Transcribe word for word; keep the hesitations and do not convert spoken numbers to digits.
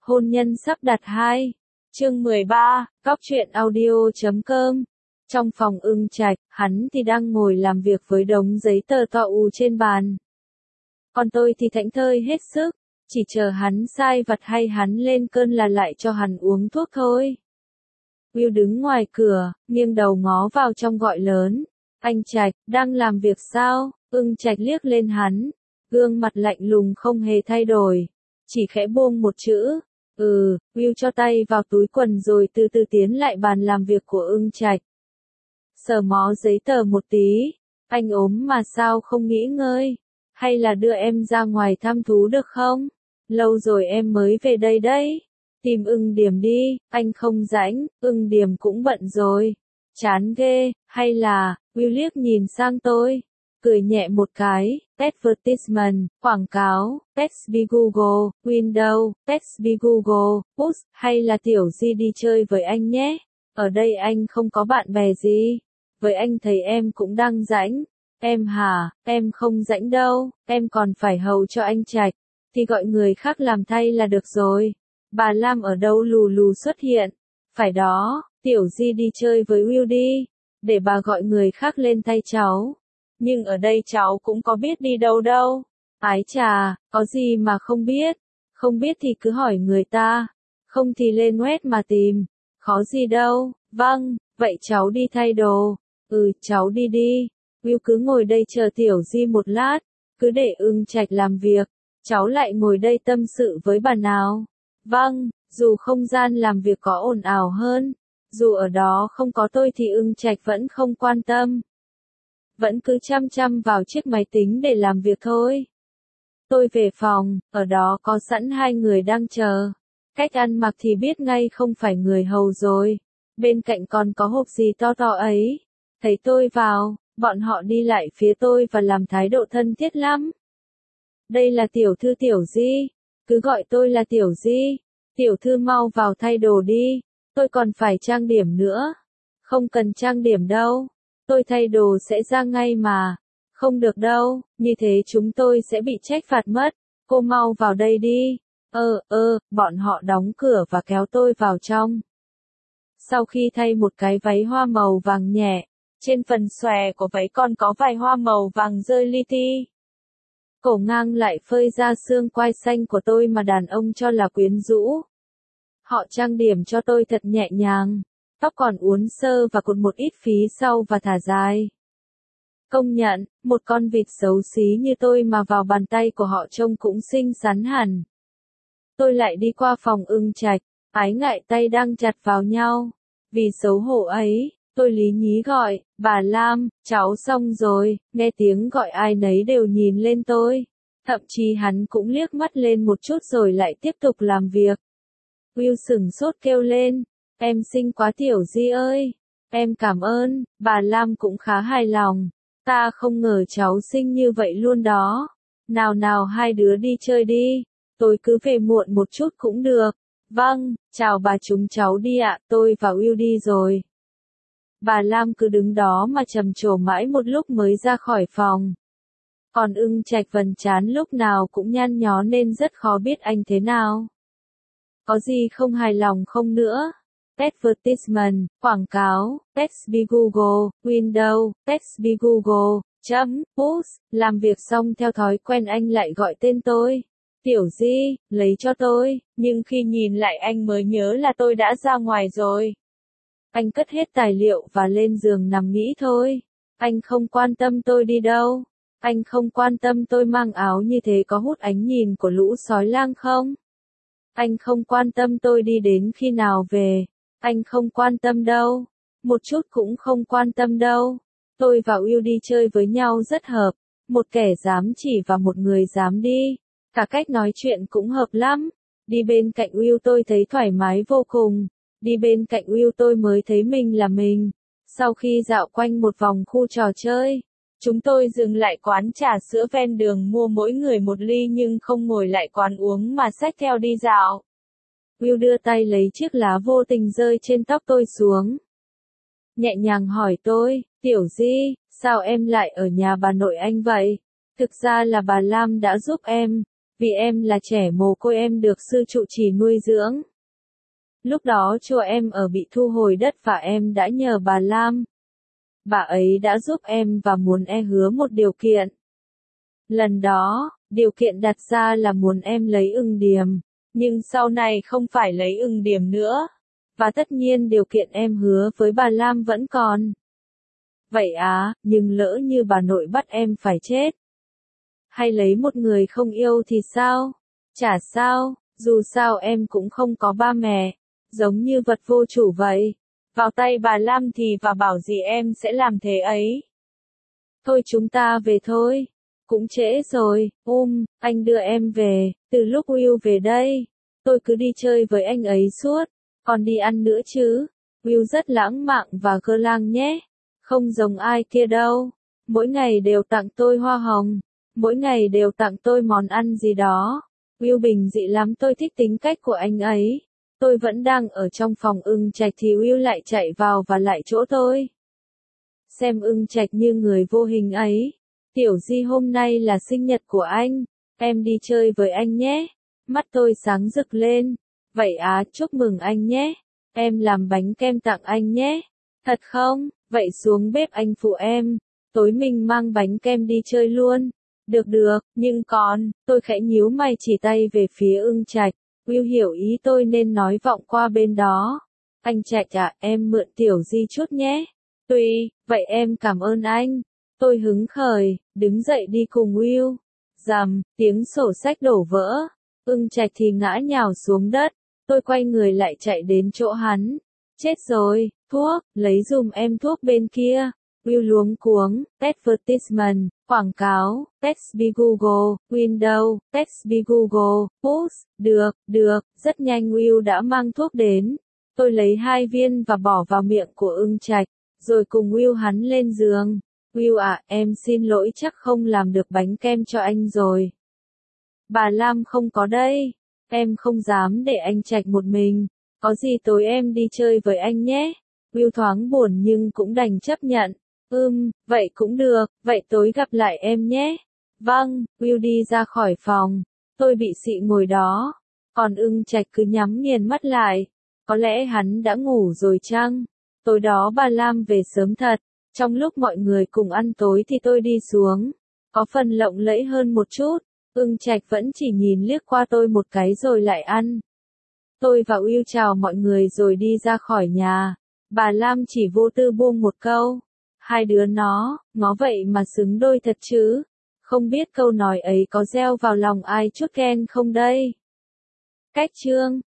Hôn nhân sắp đặt hai. Chương mười ba, Cóc truyện audio chấm com. Trong phòng Ưng Trạch, hắn thì đang ngồi làm việc với đống giấy tờ to ù trên bàn. Còn tôi thì thảnh thơi hết sức, chỉ chờ hắn sai vặt hay hắn lên cơn là lại cho hắn uống thuốc thôi. Will đứng ngoài cửa, nghiêng đầu ngó vào trong gọi lớn. Anh Trạch, đang làm việc sao? Ưng Trạch liếc lên hắn, gương mặt lạnh lùng không hề thay đổi, chỉ khẽ buông một chữ. Ừ, Will cho tay vào túi quần rồi từ từ tiến lại bàn làm việc của Ưng Trạch. Sờ mó giấy tờ một tí, anh ốm mà sao không nghỉ ngơi, hay là đưa em ra ngoài thăm thú được không? Lâu rồi em mới về đây đấy. Tìm Ưng Điềm đi, anh không rảnh, Ưng Điềm cũng bận rồi. Chán ghê, hay là, Will liếc nhìn sang tôi, cười nhẹ một cái. Advertisement, quảng cáo, text be Google, Windows, text be Google, push, hay là tiểu Di đi chơi với anh nhé. Ở đây anh không có bạn bè gì. Với anh thấy em cũng đang rảnh. Em hả, em không rảnh đâu, em còn phải hầu cho anh Trạch. Thì gọi người khác làm thay là được rồi. Bà Lam ở đâu lù lù xuất hiện. Phải đó, tiểu Di đi chơi với Will đi. Để bà gọi người khác lên thay cháu. Nhưng ở đây cháu cũng có biết đi đâu đâu. Ái chà, có gì mà không biết. Không biết thì cứ hỏi người ta. Không thì lên web mà tìm. Khó gì đâu. Vâng, vậy cháu đi thay đồ. Ừ, cháu đi đi. Will cứ ngồi đây chờ tiểu Di một lát. Cứ để Ưng Trạch làm việc. Cháu lại ngồi đây tâm sự với bà nào. Vâng, dù không gian làm việc có ồn ào hơn. Dù ở đó không có tôi thì Ưng Trạch vẫn không quan tâm. Vẫn cứ chăm chăm vào chiếc máy tính để làm việc thôi. Tôi về phòng, ở đó có sẵn hai người đang chờ. Cách ăn mặc thì biết ngay không phải người hầu rồi. Bên cạnh còn có hộp gì to to ấy. Thấy tôi vào, bọn họ đi lại phía tôi và làm thái độ thân thiết lắm. Đây là tiểu thư tiểu Di. Cứ gọi tôi là tiểu Di. Tiểu thư mau vào thay đồ đi. Tôi còn phải trang điểm nữa. Không cần trang điểm đâu. Tôi thay đồ sẽ ra ngay mà. Không được đâu, như thế chúng tôi sẽ bị trách phạt mất. Cô mau vào đây đi. Ơ, ơ, bọn họ đóng cửa và kéo tôi vào trong. Sau khi thay một cái váy hoa màu vàng nhẹ, trên phần xòe của váy còn có vài hoa màu vàng rơi li ti. Cổ ngang lại phơi ra xương quai xanh của tôi mà đàn ông cho là quyến rũ. Họ trang điểm cho tôi thật nhẹ nhàng. Tóc còn uốn sơ và cột một ít phía sau và thả dài. Công nhận, một con vịt xấu xí như tôi mà vào bàn tay của họ trông cũng xinh xắn hẳn. Tôi lại đi qua phòng Ưng Trạch, ái ngại tay đang chặt vào nhau. Vì xấu hổ ấy, tôi lý nhí gọi, bà Lam, cháu xong rồi, nghe tiếng gọi ai nấy đều nhìn lên tôi. Thậm chí hắn cũng liếc mắt lên một chút rồi lại tiếp tục làm việc. Will sửng sốt kêu lên. Em xinh quá tiểu Di ơi. Em cảm ơn, bà Lam cũng khá hài lòng. Ta không ngờ cháu xinh như vậy luôn đó. Nào nào hai đứa đi chơi đi. Tôi cứ về muộn một chút cũng được. Vâng, chào bà chúng cháu đi ạ, tôi và Will đi rồi. Bà Lam cứ đứng đó mà trầm trồ mãi một lúc mới ra khỏi phòng. Còn Ưng Trạch vần chán lúc nào cũng nhăn nhó nên rất khó biết anh thế nào. Có gì không hài lòng không nữa? Advertisement, quảng cáo, text be Google, Windows, text be Google, chấm, push, làm việc xong theo thói quen anh lại gọi tên tôi. Tiểu Di, lấy cho tôi, nhưng khi nhìn lại anh mới nhớ là tôi đã ra ngoài rồi. Anh cất hết tài liệu và lên giường nằm nghĩ thôi. Anh không quan tâm tôi đi đâu. Anh không quan tâm tôi mang áo như thế có hút ánh nhìn của lũ sói lang không. Anh không quan tâm tôi đi đến khi nào về. Anh không quan tâm đâu. Một chút cũng không quan tâm đâu. Tôi và Will đi chơi với nhau rất hợp. Một kẻ dám chỉ và một người dám đi. Cả cách nói chuyện cũng hợp lắm. Đi bên cạnh Will tôi thấy thoải mái vô cùng. Đi bên cạnh Will tôi mới thấy mình là mình. Sau khi dạo quanh một vòng khu trò chơi, chúng tôi dừng lại quán trà sữa ven đường mua mỗi người một ly nhưng không ngồi lại quán uống mà xách theo đi dạo. Will đưa tay lấy chiếc lá vô tình rơi trên tóc tôi xuống. Nhẹ nhàng hỏi tôi, tiểu Di, sao em lại ở nhà bà nội anh vậy? Thực ra là bà Lam đã giúp em. Vì em là trẻ mồ côi em được sư trụ trì nuôi dưỡng. Lúc đó chùa em ở bị thu hồi đất và em đã nhờ bà Lam. Bà ấy đã giúp em và muốn em hứa một điều kiện. Lần đó, điều kiện đặt ra là muốn em lấy ưng điềm, nhưng sau này không phải lấy ưng điềm nữa. Và tất nhiên điều kiện em hứa với bà Lam vẫn còn. Vậy á, nhưng lỡ như bà nội bắt em phải chết. Hay lấy một người không yêu thì sao? Chả sao, dù sao em cũng không có ba mẹ, giống như vật vô chủ vậy. Vào tay bà Lam thì và bảo gì em sẽ làm thế ấy. Thôi chúng ta về thôi. Cũng trễ rồi, um, anh đưa em về, từ lúc Will về đây. Tôi cứ đi chơi với anh ấy suốt, còn đi ăn nữa chứ. Will rất lãng mạn và cơ lang nhé. Không giống ai kia đâu. Mỗi ngày đều tặng tôi hoa hồng. Mỗi ngày đều tặng tôi món ăn gì đó. Will bình dị lắm, tôi thích tính cách của anh ấy. Tôi vẫn đang ở trong phòng ưng trạch thì Will lại chạy vào và lại chỗ tôi. Xem ưng trạch như người vô hình ấy. Tiểu Di hôm nay là sinh nhật của anh. Em đi chơi với anh nhé. Mắt tôi sáng rực lên. Vậy á, chúc mừng anh nhé. Em làm bánh kem tặng anh nhé. Thật không? Vậy xuống bếp anh phụ em. Tối mình mang bánh kem đi chơi luôn. Được được, nhưng còn, tôi khẽ nhíu mày chỉ tay về phía ưng trạch. Will hiểu ý tôi nên nói vọng qua bên đó. Anh Trạch à, em mượn Tiểu Di chút nhé. Tùy, vậy em cảm ơn anh. Tôi hứng khởi, đứng dậy đi cùng Will. Rầm, tiếng sổ sách đổ vỡ. Ưng Trạch thì ngã nhào xuống đất. Tôi quay người lại chạy đến chỗ hắn. Chết rồi, thuốc, lấy dùm em thuốc bên kia. Will luống cuống, advertisement, quảng cáo, Bixby Google, Windows, Bixby Google, Push, được, được, rất nhanh Will đã mang thuốc đến. Tôi lấy hai viên và bỏ vào miệng của ưng trạch, rồi cùng Will hắn lên giường. Will à, em xin lỗi chắc không làm được bánh kem cho anh rồi. Bà Lam không có đây, em không dám để anh Trạch một mình, có gì tối em đi chơi với anh nhé. Will thoáng buồn nhưng cũng đành chấp nhận. Ừm, vậy cũng được, vậy tối gặp lại em nhé. Vâng, Will đi ra khỏi phòng. Tôi bị xị ngồi đó. Còn ưng trạch cứ nhắm nghiền mắt lại. Có lẽ hắn đã ngủ rồi chăng? Tối đó bà Lam về sớm thật. Trong lúc mọi người cùng ăn tối thì tôi đi xuống. Có phần lộng lẫy hơn một chút. Ưng trạch vẫn chỉ nhìn liếc qua tôi một cái rồi lại ăn. Tôi và Will chào mọi người rồi đi ra khỏi nhà. Bà Lam chỉ vô tư buông một câu. Hai đứa nó, ngó vậy mà xứng đôi thật chứ. Không biết câu nói ấy có gieo vào lòng ai chút ghen không đây? Cách chương